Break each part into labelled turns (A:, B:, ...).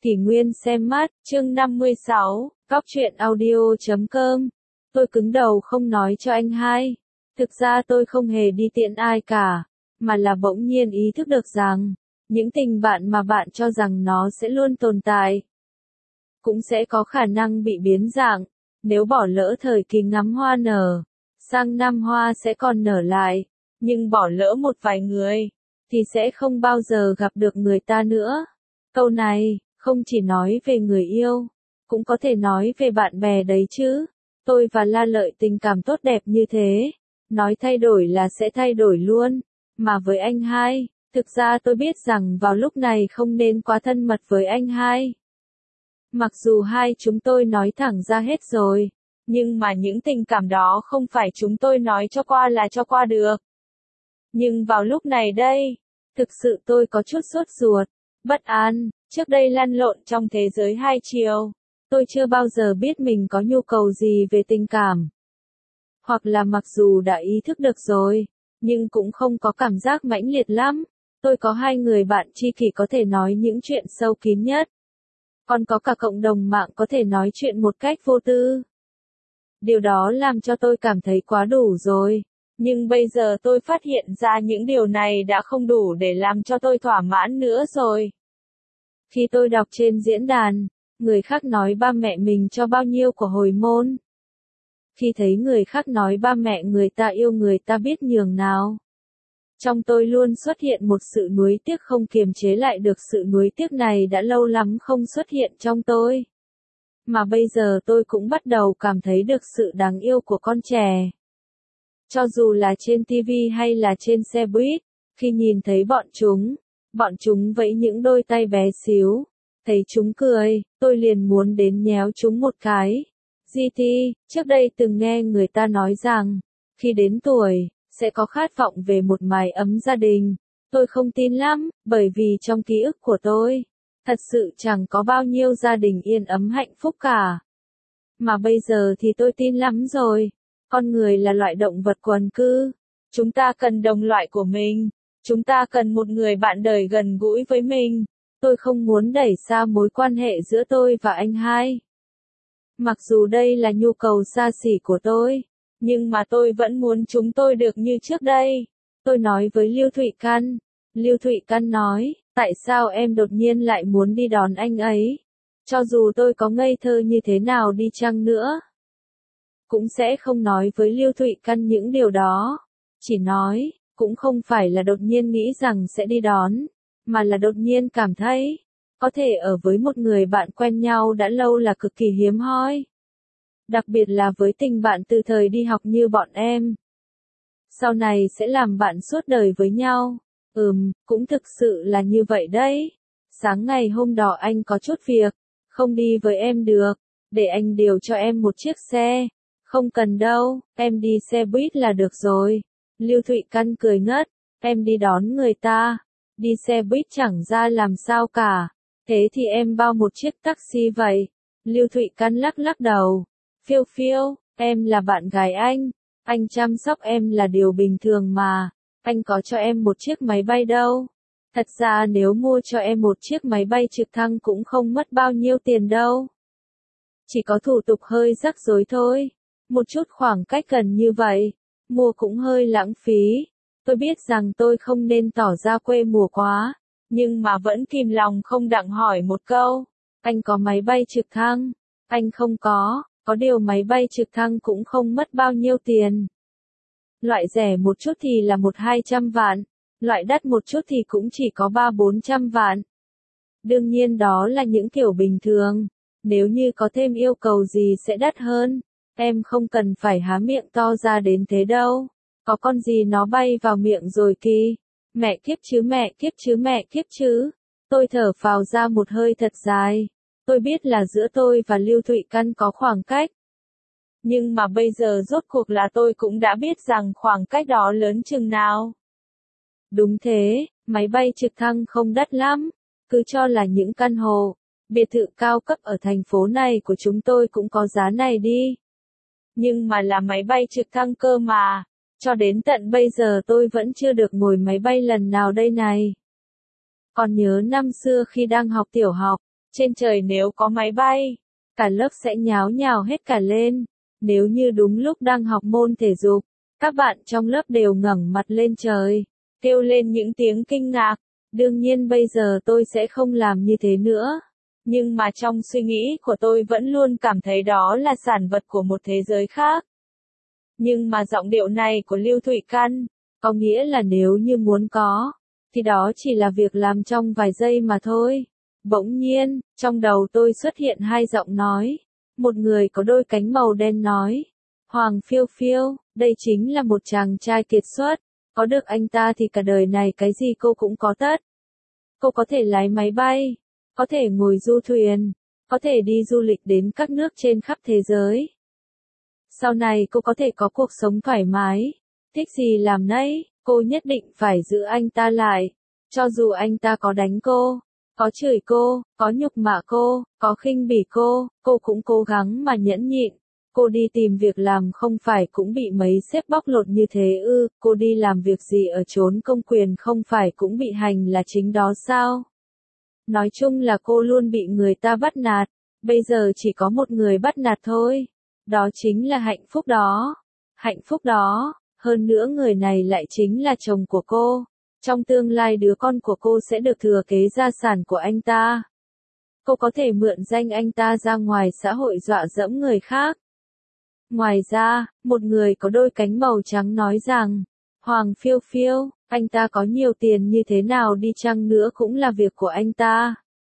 A: Kỷ Nguyên xem mắt, chương 56, Góc truyện audio.com. Tôi cứng đầu không nói cho anh hai. Thực ra tôi không hề đi tiễn ai cả, mà là bỗng nhiên ý thức được rằng, những tình bạn mà bạn cho rằng nó sẽ luôn tồn tại, cũng sẽ có khả năng bị biến dạng. Nếu bỏ lỡ thời kỳ ngắm hoa nở, sang năm hoa sẽ còn nở lại, nhưng bỏ lỡ một vài người, thì sẽ không bao giờ gặp được người ta nữa. Câu này không chỉ nói về người yêu, cũng có thể nói về bạn bè đấy chứ. Tôi và La Lợi tình cảm tốt đẹp như thế, nói thay đổi là sẽ thay đổi luôn. Mà với anh hai, thực ra tôi biết rằng vào lúc này không nên quá thân mật với anh hai. Mặc dù hai chúng tôi nói thẳng ra hết rồi, nhưng mà những tình cảm đó không phải chúng tôi nói cho qua là cho qua được. Nhưng vào lúc này đây, thực sự tôi có chút sốt ruột, bất an. Trước đây lăn lộn trong thế giới hai chiều, tôi chưa bao giờ biết mình có nhu cầu gì về tình cảm. Hoặc là mặc dù đã ý thức được rồi, nhưng cũng không có cảm giác mãnh liệt lắm. Tôi có hai người bạn tri kỷ có thể nói những chuyện sâu kín nhất. Còn có cả cộng đồng mạng có thể nói chuyện một cách vô tư. Điều đó làm cho tôi cảm thấy quá đủ rồi. Nhưng bây giờ tôi phát hiện ra những điều này đã không đủ để làm cho tôi thỏa mãn nữa rồi. Khi tôi đọc trên diễn đàn, người khác nói ba mẹ mình cho bao nhiêu của hồi môn. Khi thấy người khác nói ba mẹ người ta yêu người ta biết nhường nào. Trong tôi luôn xuất hiện một sự nuối tiếc không kiềm chế lại được. Sự nuối tiếc này đã lâu lắm không xuất hiện trong tôi. Mà bây giờ tôi cũng bắt đầu cảm thấy được sự đáng yêu của con trẻ. Cho dù là trên TV hay là trên xe buýt, khi nhìn thấy bọn chúng vẫy những đôi tay bé xíu, thấy chúng cười, tôi liền muốn đến nhéo chúng một cái. GT, trước đây từng nghe người ta nói rằng, khi đến tuổi, sẽ có khát vọng về một mái ấm gia đình. Tôi không tin lắm, bởi vì trong ký ức của tôi, thật sự chẳng có bao nhiêu gia đình yên ấm hạnh phúc cả. Mà bây giờ thì tôi tin lắm rồi. Con người là loại động vật quần cư. Chúng ta cần đồng loại của mình. Chúng ta cần một người bạn đời gần gũi với mình. Tôi không muốn đẩy xa mối quan hệ giữa tôi và anh hai. Mặc dù đây là nhu cầu xa xỉ của tôi, nhưng mà tôi vẫn muốn chúng tôi được như trước đây. Tôi nói với Lưu Thụy Căn. Lưu Thụy Căn nói, tại sao em đột nhiên lại muốn đi đón anh ấy? Cho dù tôi có ngây thơ như thế nào đi chăng nữa, cũng sẽ không nói với Lưu Thụy Căn những điều đó. Chỉ nói, cũng không phải là đột nhiên nghĩ rằng sẽ đi đón, mà là đột nhiên cảm thấy, có thể ở với một người bạn quen nhau đã lâu là cực kỳ hiếm hoi. Đặc biệt là với tình bạn từ thời đi học như bọn em. Sau này sẽ làm bạn suốt đời với nhau. Cũng thực sự là như vậy đấy. Sáng ngày hôm đó anh có chút việc, không đi với em được, để anh điều cho em một chiếc xe. Không cần đâu, em đi xe buýt là được rồi. Lưu Thụy Căn cười ngất, em đi đón người ta, đi xe buýt chẳng ra làm sao cả. Thế thì em bao một chiếc taxi vậy. Lưu Thụy Căn lắc lắc đầu. Phiêu phiêu, em là bạn gái anh chăm sóc em là điều bình thường mà, anh có cho em một chiếc máy bay đâu. Thật ra nếu mua cho em một chiếc máy bay trực thăng cũng không mất bao nhiêu tiền đâu. Chỉ có thủ tục hơi rắc rối thôi. Một chút khoảng cách gần như vậy, mua cũng hơi lãng phí. Tôi biết rằng tôi không nên tỏ ra quê mùa quá, nhưng mà vẫn kìm lòng không đặng hỏi một câu. Anh có máy bay trực thăng? Anh không có điều máy bay trực thăng cũng không mất bao nhiêu tiền. Loại rẻ một chút thì là 100-200 vạn, loại đắt một chút thì cũng chỉ có 300-400 vạn. Đương nhiên đó là những kiểu bình thường, nếu như có thêm yêu cầu gì sẽ đắt hơn. Em không cần phải há miệng to ra đến thế đâu. Có con gì nó bay vào miệng rồi kì. Mẹ kiếp chứ mẹ kiếp chứ mẹ kiếp chứ. Tôi thở phào ra một hơi thật dài. Tôi biết là giữa tôi và Lưu Thụy Căn có khoảng cách. Nhưng mà bây giờ rốt cuộc là tôi cũng đã biết rằng khoảng cách đó lớn chừng nào. Đúng thế, máy bay trực thăng không đắt lắm. Cứ cho là những căn hộ, biệt thự cao cấp ở thành phố này của chúng tôi cũng có giá này đi. Nhưng mà là máy bay trực thăng cơ mà. Cho đến tận bây giờ tôi vẫn chưa được ngồi máy bay lần nào đây này. Còn nhớ năm xưa khi đang học tiểu học, Trên trời nếu có máy bay, cả lớp sẽ nháo nhào hết cả lên. Nếu như đúng lúc đang học môn thể dục, các bạn trong lớp đều ngẩng mặt lên trời, kêu lên những tiếng kinh ngạc. Đương nhiên bây giờ tôi sẽ không làm như thế nữa. Nhưng mà trong suy nghĩ của tôi vẫn luôn cảm thấy đó là sản vật của một thế giới khác. Nhưng mà giọng điệu này của Lưu Thụy Căn, có nghĩa là nếu như muốn có, thì đó chỉ là việc làm trong vài giây mà thôi. Bỗng nhiên, trong đầu tôi xuất hiện hai giọng nói. Một người có đôi cánh màu đen nói. Hoàng Phiêu Phiêu, đây chính là một chàng trai kiệt xuất. Có được anh ta thì cả đời này cái gì cô cũng có tất. Cô có thể lái máy bay, có thể ngồi du thuyền, có thể đi du lịch đến các nước trên khắp thế giới. Sau này cô có thể có cuộc sống thoải mái, thích gì làm nấy, cô nhất định phải giữ anh ta lại. Cho dù anh ta có đánh cô, có chửi cô, có nhục mạ cô, có khinh bỉ cô cũng cố gắng mà nhẫn nhịn. Cô đi tìm việc làm không phải cũng bị mấy sếp bóc lột như thế ư, cô đi làm việc gì ở chốn công quyền không phải cũng bị hành là chính đó sao? Nói chung là cô luôn bị người ta bắt nạt, bây giờ chỉ có một người bắt nạt thôi. Đó chính là hạnh phúc đó. Hạnh phúc đó, hơn nữa người này lại chính là chồng của cô. Trong tương lai đứa con của cô sẽ được thừa kế gia sản của anh ta. Cô có thể mượn danh anh ta ra ngoài xã hội dọa dẫm người khác. Ngoài ra, một người có đôi cánh màu trắng nói rằng, Hoàng Phiêu Phiêu, anh ta có nhiều tiền như thế nào đi chăng nữa cũng là việc của anh ta.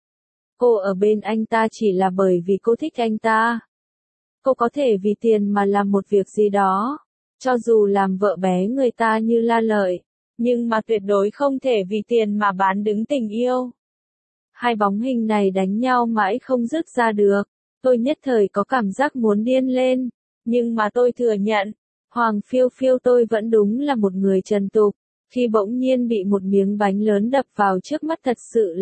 A: Cô ở bên anh ta chỉ là bởi vì cô thích anh ta. Cô có thể vì tiền mà làm một việc gì đó, cho dù làm vợ bé người ta như La Lợi, nhưng mà tuyệt đối không thể vì tiền mà bán đứng tình yêu. Hai bóng hình này đánh nhau mãi không dứt ra được, tôi nhất thời có cảm giác muốn điên lên, nhưng mà tôi thừa nhận, Hoàng Phiêu Phiêu tôi vẫn đúng là một người trần tục, khi bỗng nhiên bị một miếng bánh lớn đập vào trước mắt thật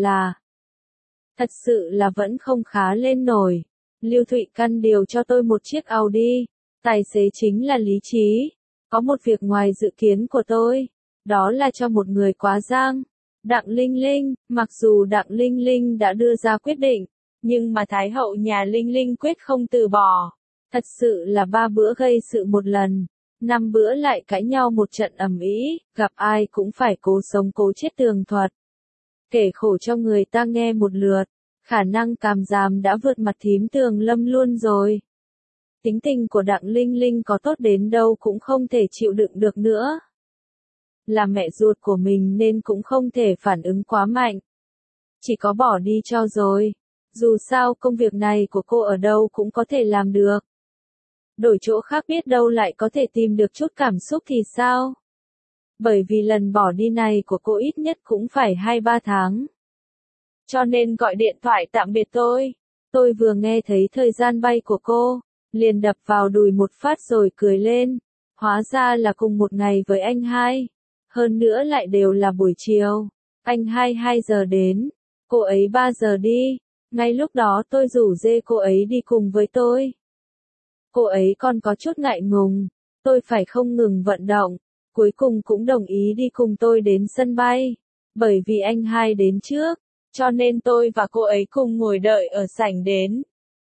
A: sự là vẫn không khá lên nổi. Lưu Thụy Căn điều cho tôi một chiếc Audi, tài xế chính là Lý Trí. Có một việc ngoài dự kiến của tôi, đó là cho một người quá giang. Đặng Linh Linh, mặc dù Đặng Linh Linh đã đưa ra quyết định, nhưng mà Thái hậu nhà Linh Linh quyết không từ bỏ. Thật sự là 3 bữa gây sự một lần, 5 bữa lại cãi nhau một trận ầm ĩ, gặp ai cũng phải cố sống cố chết tường thuật. Kể khổ cho người ta nghe một lượt, khả năng càm giảm đã vượt mặt thím Tường Lâm luôn rồi. Tính tình của Đặng Linh Linh có tốt đến đâu cũng không thể chịu đựng được nữa. Là mẹ ruột của mình nên cũng không thể phản ứng quá mạnh. Chỉ có bỏ đi cho rồi. Dù sao công việc này của cô ở đâu cũng có thể làm được. Đổi chỗ khác biết đâu lại có thể tìm được chút cảm xúc thì sao? Bởi vì lần bỏ đi này của cô ít nhất cũng phải 2-3 tháng. Cho nên gọi điện thoại tạm biệt tôi. Tôi vừa nghe thấy thời gian bay của cô, liền đập vào đùi một phát rồi cười lên. Hóa ra là cùng một ngày với anh hai. Hơn nữa lại đều là buổi chiều. Anh hai 2 giờ đến, cô ấy 3 giờ đi. Ngay lúc đó tôi rủ dê cô ấy đi cùng với tôi. Cô ấy còn có chút ngại ngùng, tôi phải không ngừng vận động. Cuối cùng cũng đồng ý đi cùng tôi đến sân bay. Bởi vì anh hai đến trước, cho nên tôi và cô ấy cùng ngồi đợi ở sảnh đến.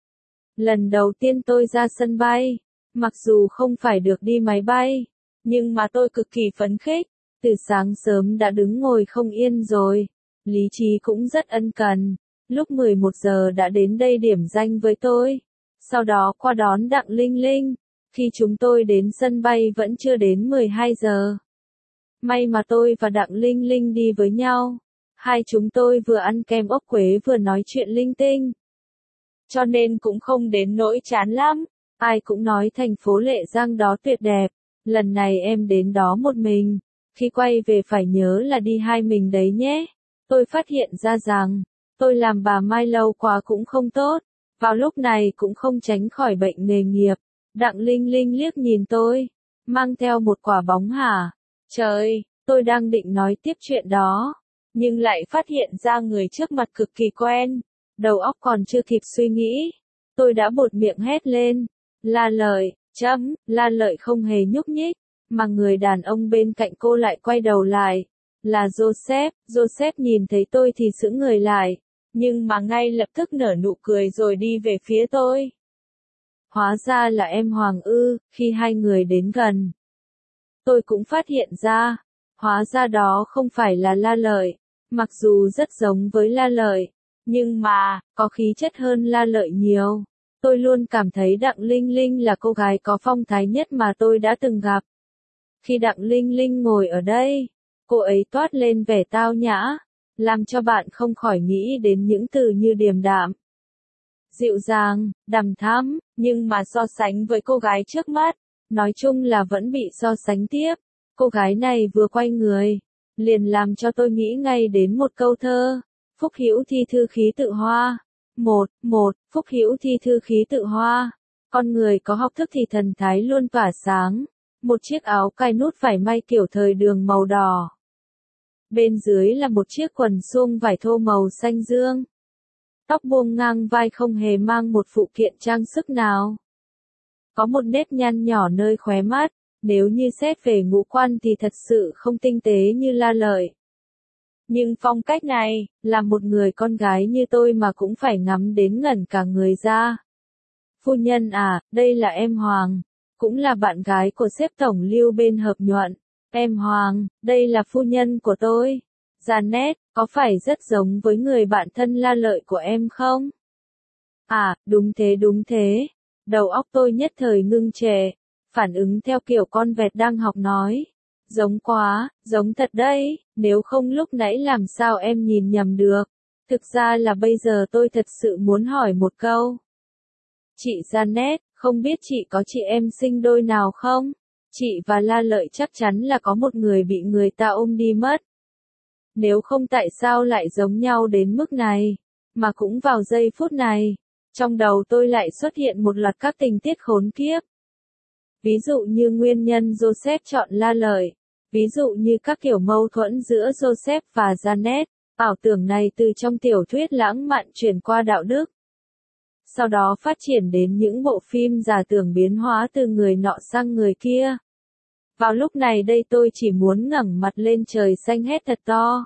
A: Lần đầu tiên tôi ra sân bay, mặc dù không phải được đi máy bay, nhưng mà tôi cực kỳ phấn khích. Từ sáng sớm đã đứng ngồi không yên rồi. Lý Trí cũng rất ân cần. Lúc 11 giờ đã đến đây điểm danh với tôi. Sau đó qua đón Đặng Linh Linh. Khi chúng tôi đến sân bay vẫn chưa đến 12 giờ. May mà tôi và Đặng Linh Linh đi với nhau. Hai chúng tôi vừa ăn kem ốc quế vừa nói chuyện linh tinh. Cho nên cũng không đến nỗi chán lắm. Ai cũng nói thành phố Lệ Giang đó tuyệt đẹp. Lần này em đến đó một mình. Khi quay về phải nhớ là đi hai mình đấy nhé. Tôi phát hiện ra rằng, tôi làm bà Mai lâu quá cũng không tốt. Vào lúc này cũng không tránh khỏi bệnh nghề nghiệp. Đặng Linh Linh liếc nhìn tôi, mang theo một quả bóng hả? Trời, tôi đang định nói tiếp chuyện đó, nhưng lại phát hiện ra người trước mặt cực kỳ quen. Đầu óc còn chưa kịp suy nghĩ, tôi đã buột miệng hét lên. La Lợi, La Lợi không hề nhúc nhích, mà người đàn ông bên cạnh cô lại quay đầu lại. Là Joseph nhìn thấy tôi thì sững người lại. nhưng mà ngay lập tức nở nụ cười rồi đi về phía tôi. Hóa ra là em Hoàng ư, khi hai người đến gần. Tôi cũng phát hiện ra, hóa ra đó không phải là La Lợi, mặc dù rất giống với La Lợi, nhưng mà, có khí chất hơn La Lợi nhiều. Tôi luôn cảm thấy Đặng Linh Linh là cô gái có phong thái nhất mà tôi đã từng gặp. Khi Đặng Linh Linh ngồi ở đây, cô ấy toát lên vẻ tao nhã, làm cho bạn không khỏi nghĩ đến những từ như điềm đạm, dịu dàng, đằm thắm, nhưng mà so sánh với cô gái trước mắt, nói chung là vẫn bị so sánh tiếp. Cô gái này vừa quay người, liền làm cho tôi nghĩ ngay đến một câu thơ. Phúc hữu thi thư khí tự hoa. Phúc hữu thi thư khí tự hoa. Con người có học thức thì thần thái luôn tỏa sáng. Một chiếc áo cài nút vải may kiểu thời đường màu đỏ. Bên dưới là một chiếc quần suông vải thô màu xanh dương. Tóc buông ngang vai không hề mang một phụ kiện trang sức nào. Có một nếp nhăn nhỏ nơi khóe mắt, nếu như xét về ngũ quan thì thật sự không tinh tế như La Lợi. Nhưng phong cách này, là một người con gái như tôi mà cũng phải ngắm đến ngẩn cả người ra. Phu nhân à, đây là em Hoàng, cũng là bạn gái của sếp tổng Lưu bên Hợp Nhuận. Em Hoàng, đây là phu nhân của tôi. Janet, có phải rất giống với người bạn thân La Lợi của em không? À, đúng thế. Đầu óc tôi nhất thời ngưng trệ, phản ứng theo kiểu con vẹt đang học nói. Giống quá, giống thật đấy, nếu không lúc nãy làm sao em nhìn nhầm được. Thực ra là bây giờ tôi thật sự muốn hỏi một câu. Chị Janet, không biết chị có chị em sinh đôi nào không? Chị và La Lợi chắc chắn là có một người bị người ta ôm đi mất. Nếu không tại sao lại giống nhau đến mức này, mà cũng vào giây phút này, trong đầu tôi lại xuất hiện một loạt các tình tiết khốn kiếp. Ví dụ như nguyên nhân Joseph chọn La Lợi, ví dụ như các kiểu mâu thuẫn giữa Joseph và Janet, ảo tưởng này từ trong tiểu thuyết lãng mạn chuyển qua đạo đức. Sau đó phát triển đến những bộ phim giả tưởng biến hóa từ người nọ sang người kia. Vào lúc này đây tôi chỉ muốn ngẩng mặt lên trời xanh hét thật to.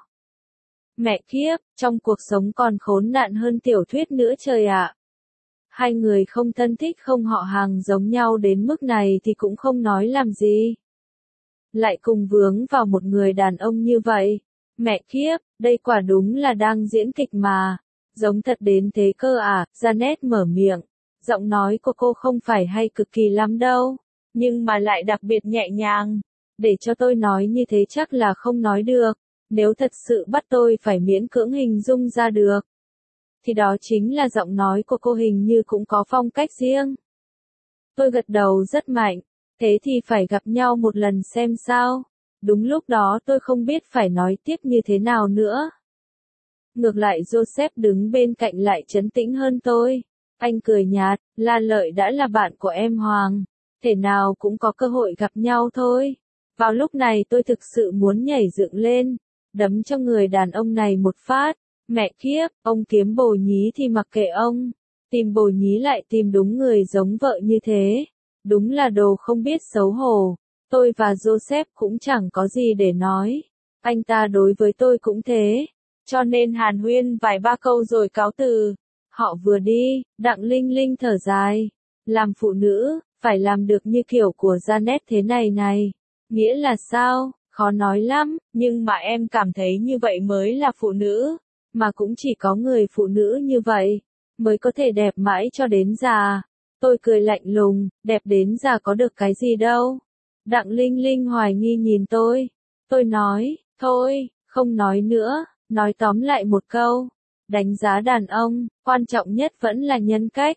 A: Mẹ kiếp, trong cuộc sống còn khốn nạn hơn tiểu thuyết nữa trời ạ. Hai người không thân thích không họ hàng giống nhau đến mức này thì cũng không nói làm gì. Lại cùng vướng vào một người đàn ông như vậy. Mẹ kiếp, đây quả đúng là đang diễn kịch mà. Giống thật đến thế cơ à, Janet mở miệng. Giọng nói của cô không phải hay cực kỳ lắm đâu, nhưng mà lại đặc biệt nhẹ nhàng. Để cho tôi nói như thế chắc là không nói được. Nếu thật sự bắt tôi phải miễn cưỡng hình dung ra được, thì đó chính là giọng nói của cô hình như cũng có phong cách riêng. Tôi gật đầu rất mạnh. Thế thì phải gặp nhau một lần xem sao. Đúng lúc đó tôi không biết phải nói tiếp như thế nào nữa. Ngược lại Joseph đứng bên cạnh lại trấn tĩnh hơn tôi. Anh cười nhạt, La Lợi đã là bạn của em Hoàng. Thể nào cũng có cơ hội gặp nhau thôi. Vào lúc này tôi thực sự muốn nhảy dựng lên, đấm cho người đàn ông này một phát. Mẹ kiếp, ông kiếm bồ nhí thì mặc kệ ông. Tìm bồ nhí lại tìm đúng người giống vợ như thế. Đúng là đồ không biết xấu hổ. Tôi và Joseph cũng chẳng có gì để nói. Anh ta đối với tôi cũng thế. Cho nên hàn huyên vài ba câu rồi cáo từ. Họ vừa đi, Đặng Linh Linh thở dài. Làm phụ nữ, phải làm được như kiểu của Janet thế này. Nghĩa là sao? Khó nói lắm, nhưng mà em cảm thấy như vậy mới là phụ nữ. Mà cũng chỉ có người phụ nữ như vậy, mới có thể đẹp mãi cho đến già. Tôi cười lạnh lùng, đẹp đến già có được cái gì đâu. Đặng Linh Linh hoài nghi nhìn tôi. Tôi nói, thôi, không nói nữa, nói tóm lại một câu. Đánh giá đàn ông, quan trọng nhất vẫn là nhân cách.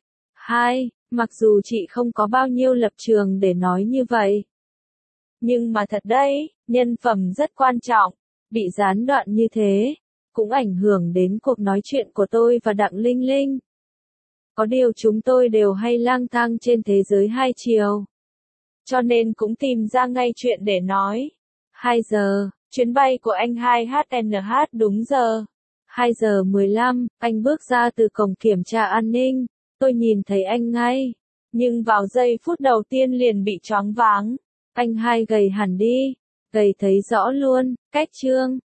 A: Mặc dù chị không có bao nhiêu lập trường để nói như vậy. Nhưng mà thật đấy, nhân phẩm rất quan trọng. Bị gián đoạn như thế, cũng ảnh hưởng đến cuộc nói chuyện của tôi và Đặng Linh Linh. Có điều chúng tôi đều hay lang thang trên thế giới hai chiều. Cho nên cũng tìm ra ngay chuyện để nói. 2 giờ, chuyến bay của anh 2HNH đúng giờ. 2 giờ 15, anh bước ra từ cổng kiểm tra an ninh. Tôi nhìn thấy anh ngay. Nhưng vào giây phút đầu tiên liền bị choáng váng. Anh hai gầy hẳn đi. Gầy thấy rõ luôn, cách trương.